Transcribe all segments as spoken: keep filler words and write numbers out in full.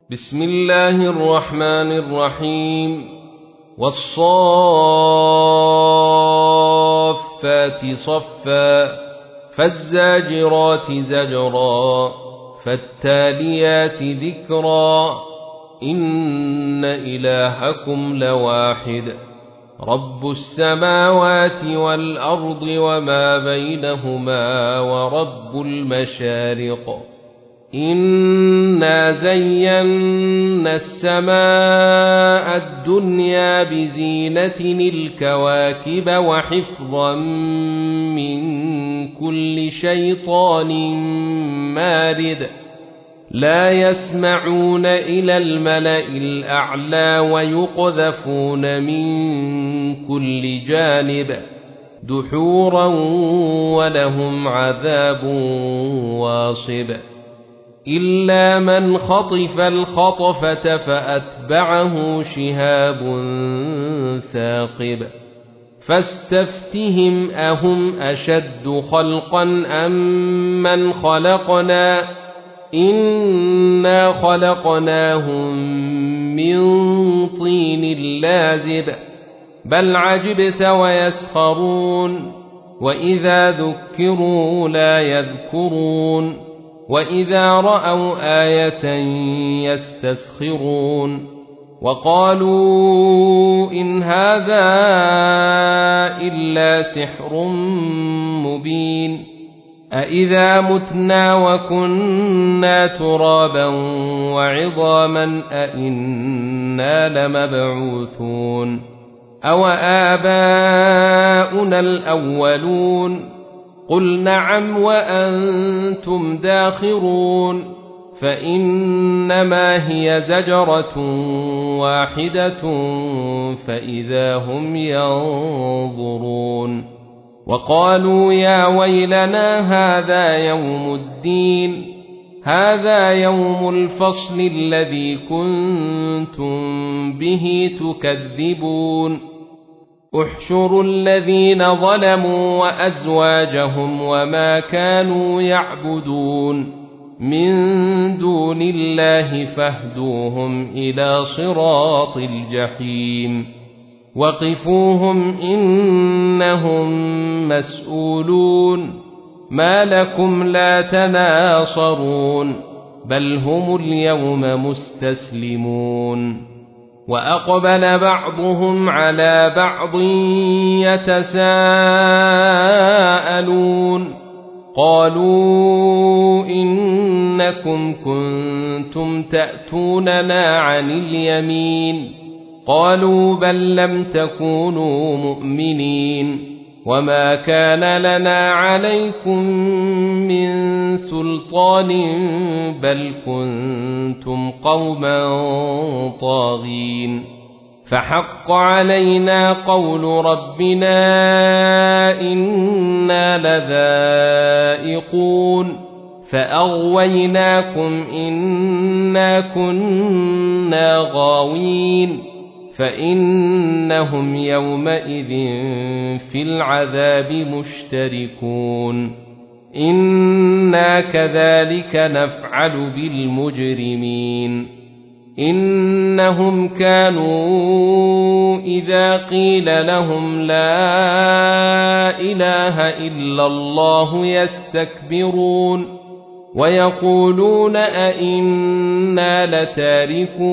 بسم الله الرحمن الرحيم والصافات صفا فالزاجرات زجرا فالتاليات ذكرا إن إلهكم لواحد رب السماوات والأرض وما بينهما ورب المشارق إنا زينا السماء الدنيا بزينة الكواكب وحفظا من كل شيطان مارد لا يسمعون إلى الملأ الأعلى ويقذفون من كل جانب دحورا ولهم عذاب واصب إلا من خطف الخطفة فأتبعه شهاب ثاقب فاستفتهم أهم أشد خلقا أم من خلقنا إنا خلقناهم من طين لازب بل عجبت ويسخرون وإذا ذكروا لا يذكرون وإذا رأوا آية يستسخرون وقالوا إن هذا إلا سحر مبين أإذا متنا وكنا ترابا وعظاما أإنا لمبعوثون أو آباؤنا الأولون قل نعم وأنتم داخرون فإنما هي زجرة واحدة فإذا هم ينظرون وقالوا يا ويلنا هذا يوم الدين هذا يوم الفصل الذي كنتم به تكذبون احشروا الذين ظلموا وأزواجهم وما كانوا يعبدون من دون الله فاهدوهم إلى صراط الجحيم وقفوهم إنهم مسؤولون ما لكم لا تناصرون بل هم اليوم مستسلمون وأقبل بعضهم على بعض يتساءلون قالوا إنكم كنتم تأتوننا عن اليمين قالوا بل لم تكونوا مؤمنين وما كان لنا عليكم من سلطان بل كنتم قوما طاغين فحق علينا قول ربنا إنا لذائقون فأغويناكم إنا كنا غاوين فإنهم يومئذ في العذاب مشتركون إنا كذلك نفعل بالمجرمين إنهم كانوا إذا قيل لهم لا إله إلا الله يستكبرون ويقولون أئنا لتاركو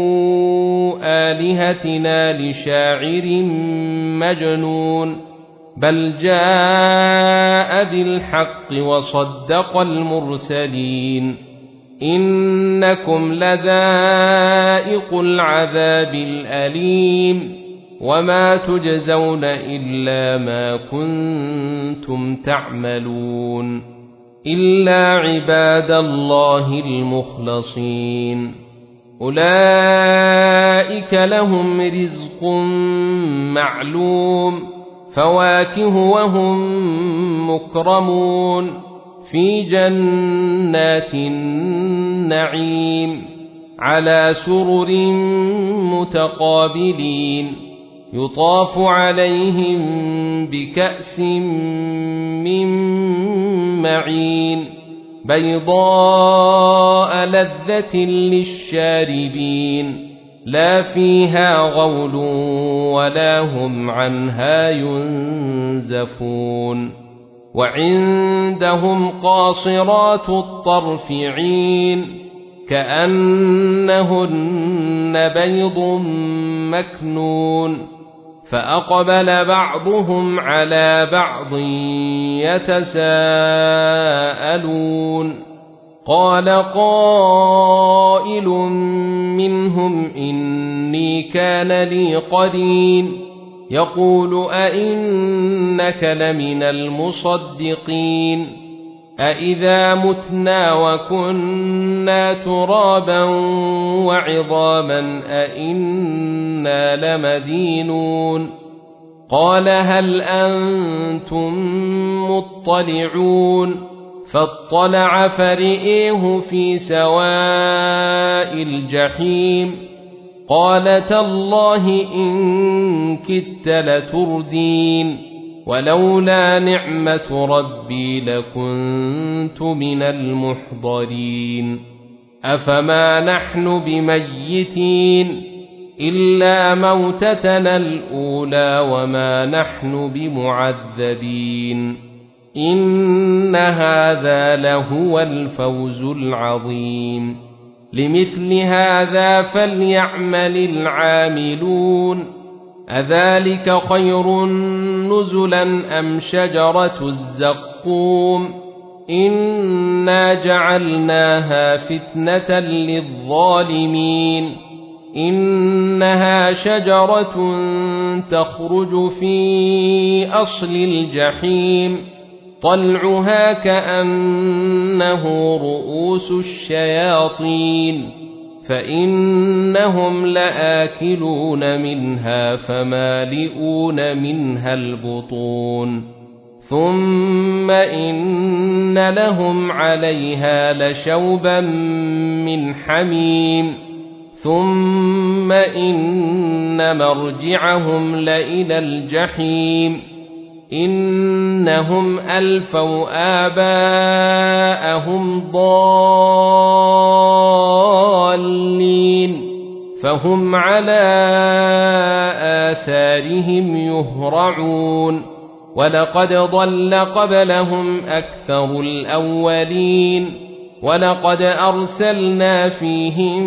آلهتنا لشاعر مجنون بل جاء بالحق وصدق المرسلين إنكم لذائق العذاب الأليم وما تجزون إلا ما كنتم تعملون إلا عباد الله المخلصين أولئك لهم رزق معلوم فواكه وهم مكرمون في جنات النعيم على سرر متقابلين يطاف عليهم بكأس من معين بيضاء لذة للشاربين لا فيها غول ولا هم عنها ينزفون وعندهم قاصرات الطرف عين كأنهن بيض مكنون فأقبل بعضهم على بعض يتساءلون قال قائل منهم إني كان لي قرين يقول أئنك لمن المصدقين أإذا متنا وكنا ترابا وعظاما أئنا لمدينون قال هل أنتم مطلعون فاطلع فرئيه في سواء الجحيم قال تالله إن كدت لتردين ولولا نعمة ربي لكنت من المحضرين أفما نحن بميتين إلا موتتنا الأولى وما نحن بمعذبين إن هذا لهو الفوز العظيم لمثل هذا فليعمل العاملون أذلك خير نزلا أم شجرة الزقوم إنا جعلناها فتنة للظالمين إنها شجرة تخرج في أصل الجحيم طلعها كأنه رؤوس الشياطين فإنهم لآكلون منها فمالئون منها البطون ثم إن لهم عليها لشوبا من حميم ثم إن مرجعهم لإلى الجحيم إنهم ألفوا آباءهم ضالين فهم على آثارهم يهرعون ولقد ضل قبلهم أكثر الأولين ولقد أرسلنا فيهم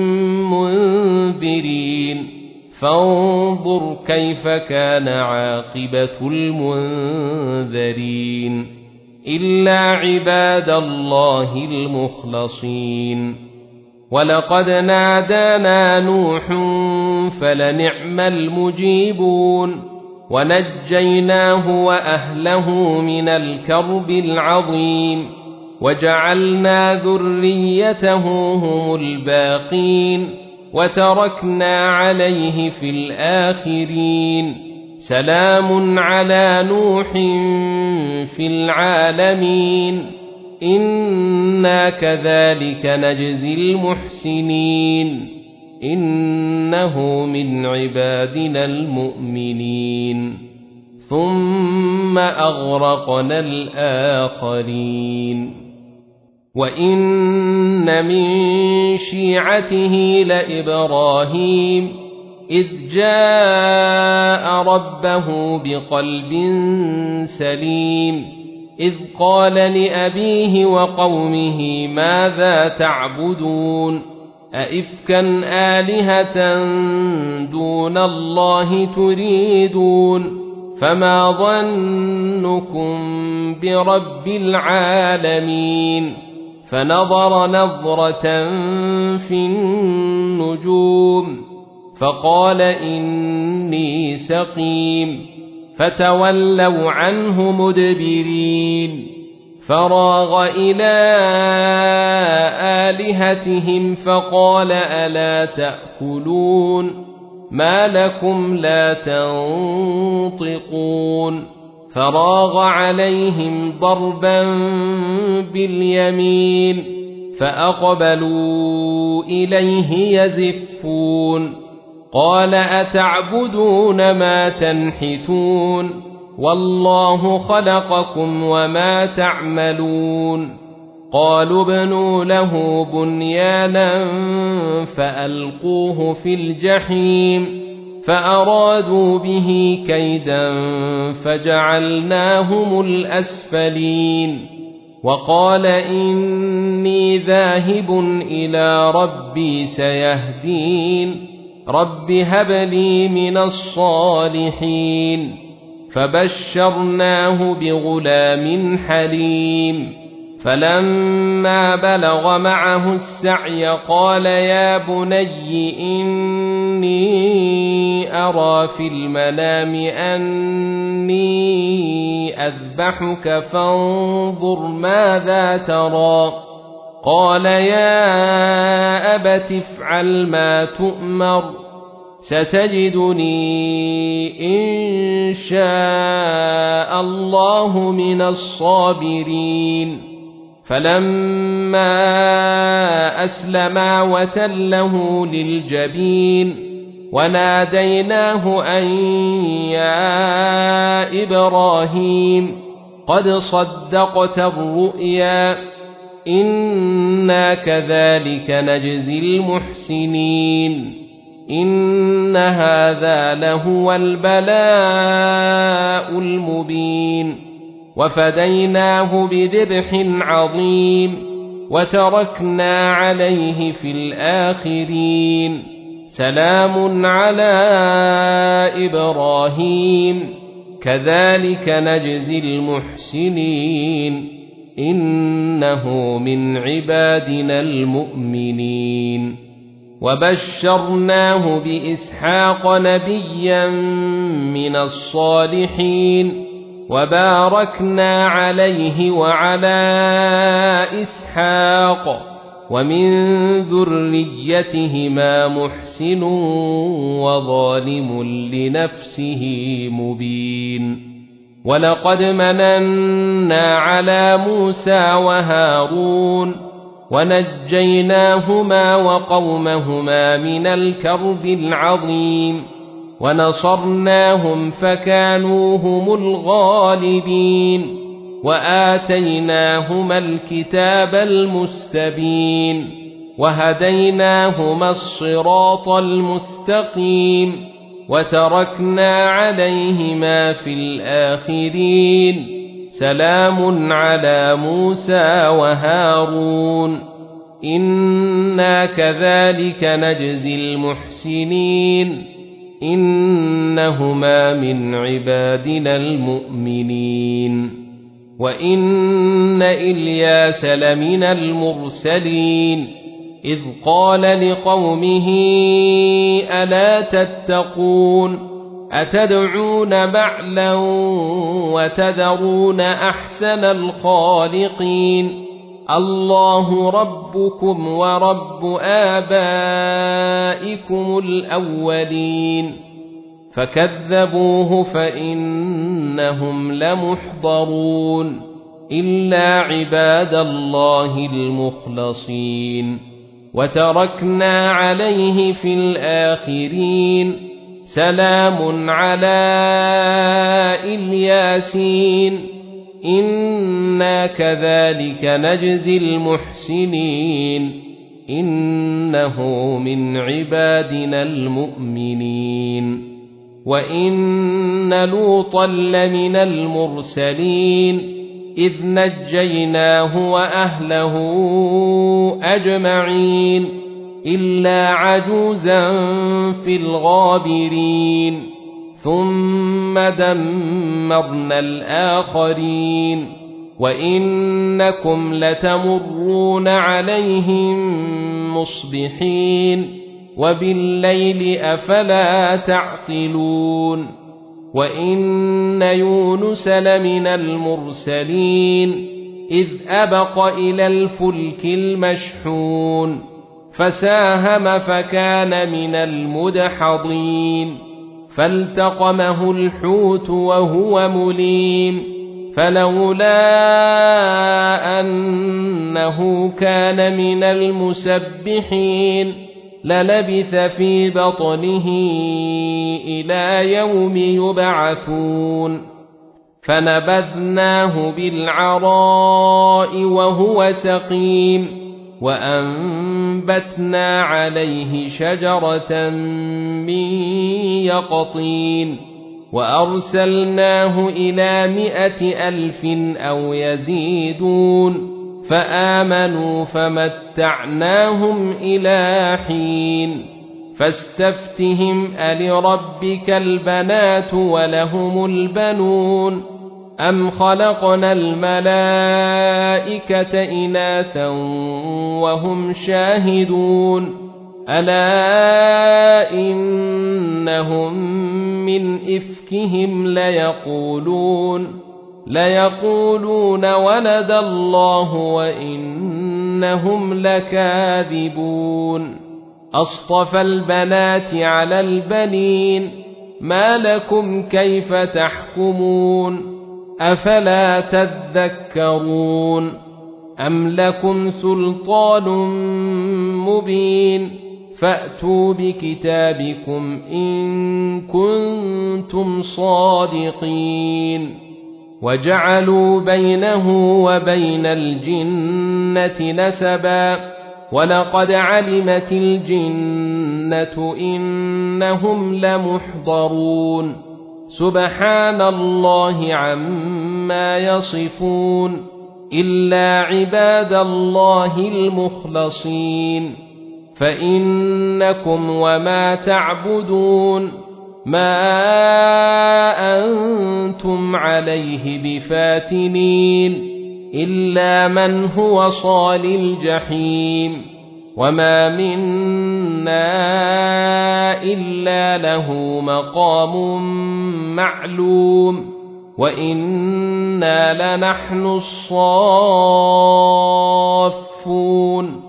منذرين فانظر كيف كان عاقبة المنذرين إلا عباد الله المخلصين ولقد نادانا نوح فلنعم المجيبون ونجيناه وأهله من الكرب العظيم وجعلنا ذريته هم الباقين وتركنا عليه في الآخرين سلام على نوح في العالمين إنا كذلك نجزي المحسنين إنه من عبادنا المؤمنين ثم أغرقنا الآخرين وإن من شيعته لإبراهيم إذ جاء ربه بقلب سليم إذ قال لأبيه وقومه ماذا تعبدون أئفكا آلهة دون الله تريدون فما ظنكم برب العالمين فنظر نظرة في النجوم فقال إني سقيم فتولوا عنه مدبرين فراغ إلى آلهتهم فقال ألا تأكلون ما لكم لا تنطقون فراغ عليهم ضربا باليمين فأقبلوا إليه يزفون قال أتعبدون ما تنحتون والله خلقكم وما تعملون قالوا ابنوا له بنيانا فألقوه في الجحيم فأرادوا به كيدا فجعلناهم الأسفلين وقال إني ذاهب إلى ربي سيهدين رب هب لي من الصالحين فبشرناه بغلام حليم فلما بلغ معه السعي قال يا بني إني أرى في المنام أني أذبحك فانظر ماذا ترى قال يا أبت افعل ما تؤمر ستجدني إن شاء الله من الصابرين فلما أسلما وتله للجبين وناديناه أن يا إبراهيم قد صدقت الرؤيا إنا كذلك نجزي المحسنين إن هذا لهو البلاء المبين وفديناه بذبح عظيم وتركنا عليه في الآخرين سلام على إبراهيم كذلك نجزي المحسنين إنه من عبادنا المؤمنين وبشرناه بإسحاق نبيا من الصالحين وباركنا عليه وعلى إسحاق ومن ذريتهما محسن وظالم لنفسه مبين ولقد مننا على موسى وهارون ونجيناهما وقومهما من الكرب العظيم ونصرناهم فكانوا هم الغالبين وآتيناهما الكتاب المستبين وهديناهما الصراط المستقيم وتركنا عليهما في الآخرين سلام على موسى وهارون إنا كذلك نجزي المحسنين إنهما من عبادنا المؤمنين وإن إلياس لمن المرسلين إذ قال لقومه ألا تتقون أتدعون بعلا وتذرون أحسن الخالقين الله ربكم ورب آبائكم الأولين فكذبوه فإنهم لمحضرون إلا عباد الله المخلصين وتركنا عليه في الآخرين سلام على الياسين إنا كذلك نجزي المحسنين إنه من عبادنا المؤمنين وإن لوطا لمن المرسلين إذ نجيناه وأهله أجمعين إلا عجوزا في الغابرين ثم دمرنا الآخرين وإنكم لتمرون عليهم مصبحين وبالليل أفلا تعقلون وإن يونس لمن المرسلين إذ أبق إلى الفلك المشحون فساهم فكان من المدحضين فالتقمه الحوت وهو مليم فلولا أنه كان من المسبحين للبث في بطنه إلى يوم يبعثون فنبذناه بالعراء وهو سقيم وأنبتنا عليه شجرة من يقطين وأرسلناه إلى مائة ألف أو يزيدون فآمنوا فمتعناهم إلى حين فاستفتهم ألربك البنات ولهم البنون أم خلقنا الملائكة إناثا وهم شاهدون ألا إنهم من إفكهم ليقولون ليقولون ولد الله وإنهم لكاذبون أصطفى البنات على البنين ما لكم كيف تحكمون أفلا تذكرون أم لكم سلطان مبين فأتوا بكتابكم إن كنتم صادقين وجعلوا بينه وبين الجنة نسبا ولقد علمت الجنة إنهم لمحضرون سبحان الله عما يصفون إلا عباد الله المخلصين فإنكم وما تعبدون ما أنتم عليه بفاتنين إلا من هو صال الجحيم وما منا إلا له مقام معلوم وإنا لنحن الصافون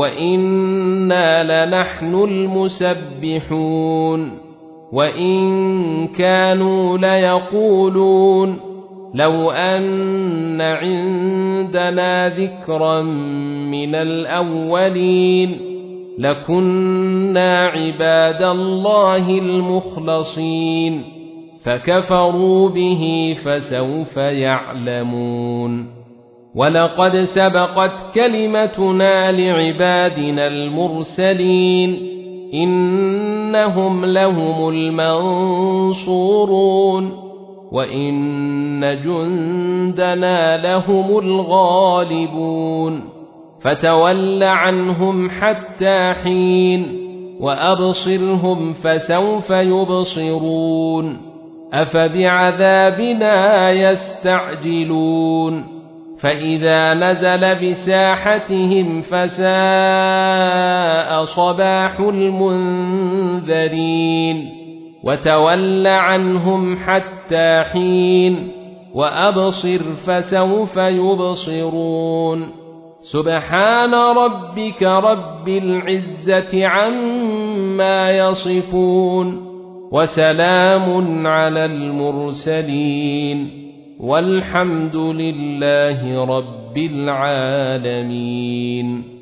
وإنا لنحن المسبحون وإن كانوا ليقولون لو أن عندنا ذكرا من الأولين لكنا عباد الله المخلصين فكفروا به فسوف يعلمون ولقد سبقت كلمتنا لعبادنا المرسلين إنهم لهم المنصورون وإن جندنا لهم الغالبون فتول عنهم حتى حين وأبصرهم فسوف يبصرون أفبعذابنا يستعجلون فإذا نزل بساحتهم فساء صباح المنذرين وتول عنهم حتى حين وأبصر فسوف يبصرون سبحان ربك رب العزة عما يصفون وسلام على المرسلين والحمد لله رب العالمين.